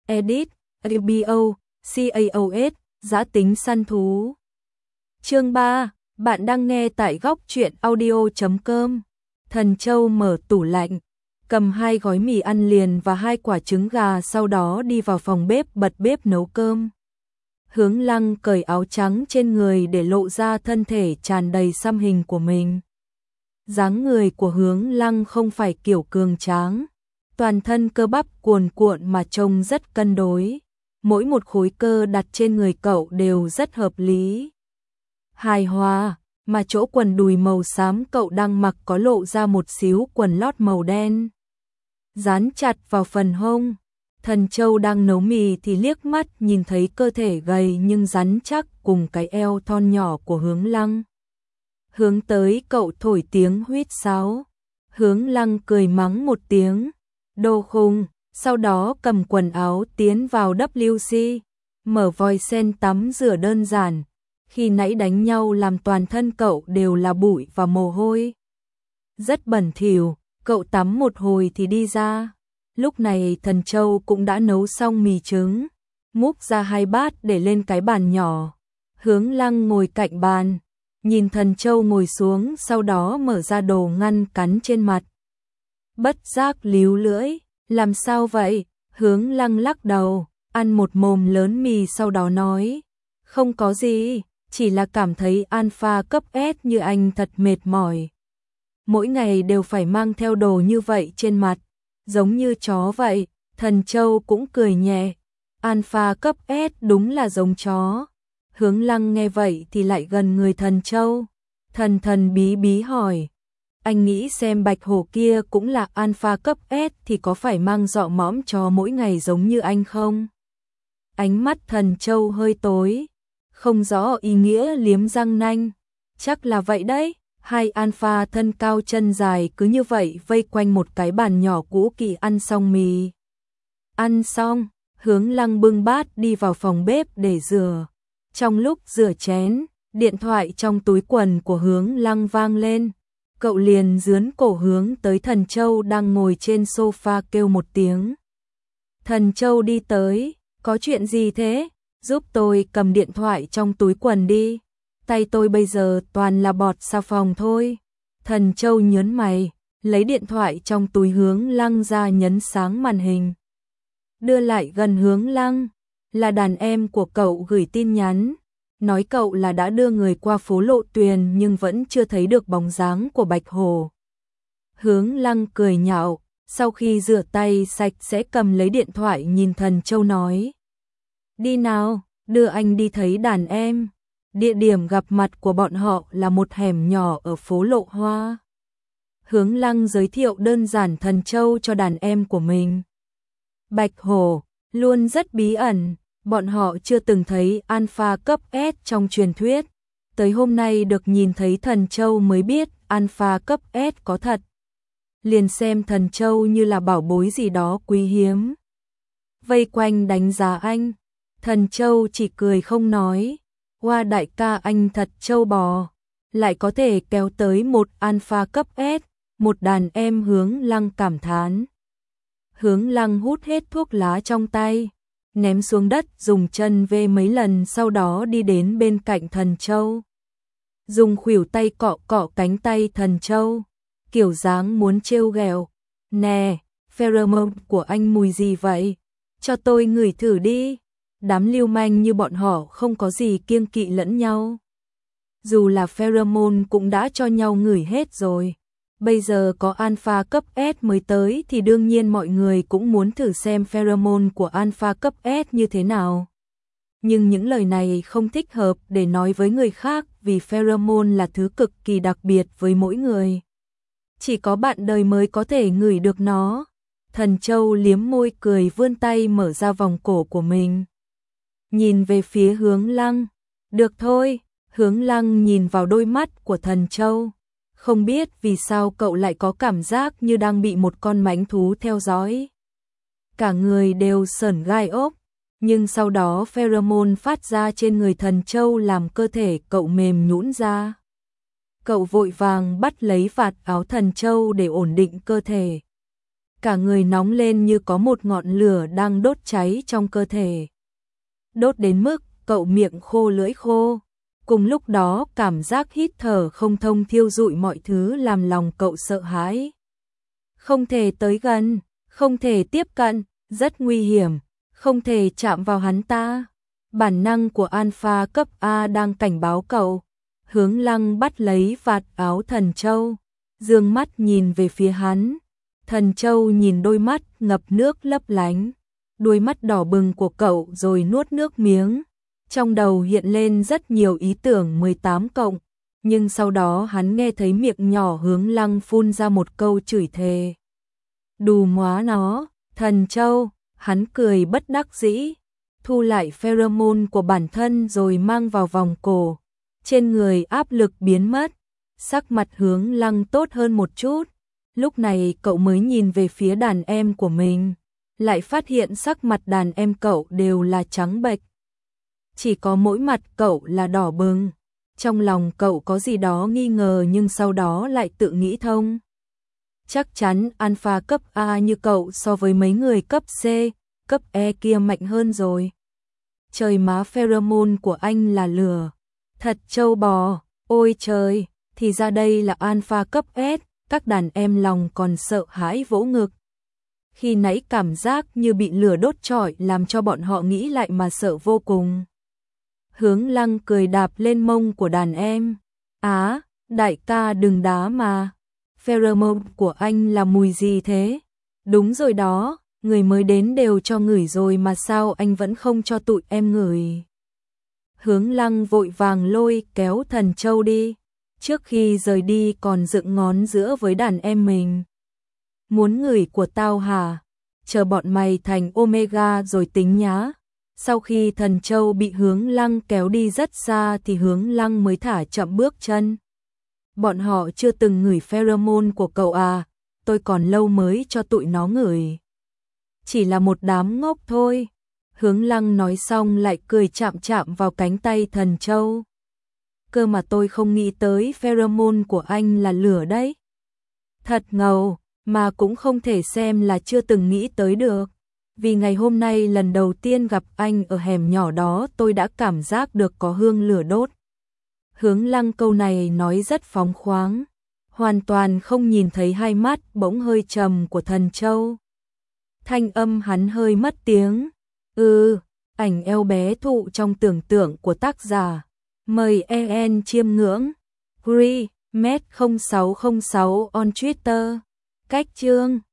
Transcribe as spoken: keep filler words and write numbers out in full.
Edit, a bê o, CAOS, giã tính săn thú. Chương ba, bạn đang nghe tại góc truyện audio chấm com. Thần Châu mở tủ lạnh, cầm hai gói mì ăn liền và hai quả trứng gà, sau đó đi vào phòng bếp bật bếp nấu cơm. Hướng Lăng cởi áo trắng trên người để lộ ra thân thể tràn đầy xăm hình của mình. Dáng người của Hướng Lăng không phải kiểu cường tráng, toàn thân cơ bắp cuồn cuộn mà trông rất cân đối. Mỗi một khối cơ đặt trên người cậu đều rất hợp lý, hài hòa, mà chỗ quần đùi màu xám cậu đang mặc có lộ ra một xíu quần lót màu đen, dán chặt vào phần hông. Thần Châu đang nấu mì thì liếc mắt nhìn thấy cơ thể gầy nhưng rắn chắc cùng cái eo thon nhỏ của Hướng Lăng. Hướng tới cậu thổi tiếng huýt sáo. Hướng Lăng cười mắng một tiếng, đồ khùng, sau đó cầm quần áo tiến vào vê xê, mở vòi sen tắm rửa đơn giản. Khi nãy đánh nhau làm toàn thân cậu đều là bụi và mồ hôi, rất bẩn thỉu. Cậu tắm một hồi thì đi ra. Lúc này Thần Châu cũng đã nấu xong mì trứng, múc ra hai bát để lên cái bàn nhỏ. Hướng Lăng ngồi cạnh bàn, nhìn Thần Châu ngồi xuống, sau đó mở ra đồ ngăn cắn trên mặt. Bất giác líu lưỡi, làm sao vậy? Hướng Lăng lắc đầu, ăn một mồm lớn mì sau đó nói, không có gì, chỉ là cảm thấy alpha cấp S như anh thật mệt mỏi. Mỗi ngày đều phải mang theo đồ như vậy trên mặt, giống như chó vậy. Thần Châu cũng cười nhẹ, alpha cấp S đúng là giống chó. Hướng Lăng nghe vậy thì lại gần người Thần Châu, thần thần bí bí hỏi, anh nghĩ xem bạch hổ kia cũng là alpha cấp S thì có phải mang dọ mõm chó mỗi ngày giống như anh không? Ánh mắt Thần Châu hơi tối, không rõ ý nghĩa, liếm răng nanh, chắc là vậy đấy. Hai alpha thân cao chân dài cứ như vậy vây quanh một cái bàn nhỏ cũ kỹ ăn xong mì. Ăn xong, Hướng Lăng bưng bát đi vào phòng bếp để rửa. Trong lúc rửa chén, điện thoại trong túi quần của Hướng Lăng vang lên. Cậu liền dướn cổ hướng tới Thần Châu đang ngồi trên sofa kêu một tiếng. Thần Châu đi tới, có chuyện gì thế? Giúp tôi cầm điện thoại trong túi quần đi. Tay tôi bây giờ toàn là bọt xà phòng thôi. Thần Châu nhớn mày, lấy điện thoại trong túi Hướng Lăng ra, nhấn sáng màn hình. Đưa lại gần Hướng Lăng, là đàn em của cậu gửi tin nhắn, nói cậu là đã đưa người qua phố Lộ Tuyền nhưng vẫn chưa thấy được bóng dáng của bạch hổ. Hướng Lăng cười nhạo, sau khi rửa tay sạch sẽ cầm lấy điện thoại nhìn Thần Châu nói, đi nào, đưa anh đi thấy đàn em. Địa điểm gặp mặt của bọn họ là một hẻm nhỏ ở phố Lộ Hoa. Hướng Lăng giới thiệu đơn giản Thần Châu cho đàn em của mình. Bạch hổ luôn rất bí ẩn, bọn họ chưa từng thấy alpha cấp S trong truyền thuyết. Tới hôm nay được nhìn thấy Thần Châu mới biết alpha cấp S có thật. Liền xem Thần Châu như là bảo bối gì đó quý hiếm. Vây quanh đánh giá anh, Thần Châu chỉ cười không nói. Hoa đại ca anh thật trâu bò, lại có thể kéo tới một alpha cấp S, một đàn em. Hướng Lăng cảm thán. Hướng Lăng hút hết thuốc lá trong tay, ném xuống đất, dùng chân vê mấy lần, sau đó đi đến bên cạnh Thần Châu, dùng khuỷu tay cọ cọ cánh tay Thần Châu, kiểu dáng muốn trêu ghẹo. Nè, pheromone của anh mùi gì vậy? Cho tôi ngửi thử đi. Đám lưu manh như bọn họ không có gì kiêng kỵ lẫn nhau. Dù là pheromone cũng đã cho nhau ngửi hết rồi. Bây giờ có alpha cấp S mới tới thì đương nhiên mọi người cũng muốn thử xem pheromone của alpha cấp S như thế nào. Nhưng những lời này không thích hợp để nói với người khác, vì pheromone là thứ cực kỳ đặc biệt với mỗi người. Chỉ có bạn đời mới có thể ngửi được nó. Thần Châu liếm môi cười, vươn tay mở ra vòng cổ của mình, nhìn về phía Hướng Lăng. Được thôi. Hướng Lăng nhìn vào đôi mắt của Thần Châu, không biết vì sao cậu lại có cảm giác như đang bị một con mãnh thú theo dõi. Cả người đều sởn gai ốc, nhưng sau đó pheromone phát ra trên người Thần Châu làm cơ thể cậu mềm nhũn ra. Cậu vội vàng bắt lấy vạt áo Thần Châu để ổn định cơ thể. cả người nóng lên như có một ngọn lửa đang đốt cháy trong cơ thể. Đốt đến mức cậu miệng khô lưỡi khô. Cùng lúc đó cảm giác hít thở không thông thiêu rụi mọi thứ làm lòng cậu sợ hãi. Không thể tới gần, không thể tiếp cận, rất nguy hiểm, không thể chạm vào hắn ta. Bản năng của Alpha cấp A đang cảnh báo cậu. Hướng Lăng bắt lấy vạt áo Thần Châu, dương mắt nhìn về phía hắn. Thần Châu nhìn đôi mắt ngập nước lấp lánh, đôi mắt đỏ bừng của cậu rồi nuốt nước miếng. Trong đầu hiện lên rất nhiều ý tưởng mười tám cộng, nhưng sau đó hắn nghe thấy miệng nhỏ Hướng Lăng phun ra một câu chửi thề. Đù móa nó, Thần Châu, hắn cười bất đắc dĩ, thu lại pheromone của bản thân rồi mang vào vòng cổ. Trên người áp lực biến mất, sắc mặt Hướng Lăng tốt hơn một chút. Lúc này cậu mới nhìn về phía đàn em của mình, lại phát hiện sắc mặt đàn em cậu đều là trắng bệch. Chỉ có mỗi mặt cậu là đỏ bừng. Trong lòng cậu có gì đó nghi ngờ nhưng sau đó lại tự nghĩ thông. Chắc chắn Alpha cấp A như cậu so với mấy người cấp C, cấp E kia mạnh hơn rồi. Trời má, pheromone của anh là lửa. Thật trâu bò, ôi trời, thì ra đây là Alpha cấp S, các đàn em lòng còn sợ hãi vỗ ngực. Khi nãy cảm giác như bị lửa đốt trọi làm cho bọn họ nghĩ lại mà sợ vô cùng. Hướng Lăng cười đạp lên mông của đàn em. Á, đại ca đừng đá mà. Pheromone của anh là mùi gì thế? Đúng rồi đó, người mới đến đều cho ngửi rồi mà sao anh vẫn không cho tụi em ngửi? Hướng Lăng vội vàng lôi kéo Thần Châu đi. Trước khi rời đi còn dựng ngón giữa với đàn em mình. Muốn ngửi của tao hả? Chờ bọn mày thành Omega rồi tính nhá. Sau khi Thần Châu bị Hướng Lăng kéo đi rất xa thì Hướng Lăng mới thả chậm bước chân. Bọn họ chưa từng ngửi pheromone của cậu à, tôi còn lâu mới cho tụi nó ngửi. Chỉ là một đám ngốc thôi. Hướng Lăng nói xong lại cười chạm chạm vào cánh tay Thần Châu. Cơ mà tôi không nghĩ tới pheromone của anh là lửa đấy. Thật ngầu, mà cũng không thể xem là chưa từng nghĩ tới được. Vì ngày hôm nay lần đầu tiên gặp anh ở hẻm nhỏ đó tôi đã cảm giác được có hương lửa đốt. Hướng Lăng câu này nói rất phóng khoáng, hoàn toàn không nhìn thấy hai mắt bỗng hơi trầm của Thần Châu. Thanh âm hắn hơi mất tiếng. Ừ, ảnh eo bé thụ trong tưởng tượng của tác giả. Mời e en chiêm ngưỡng. Gree, Met không sáu không sáu on Twitter. Cách chương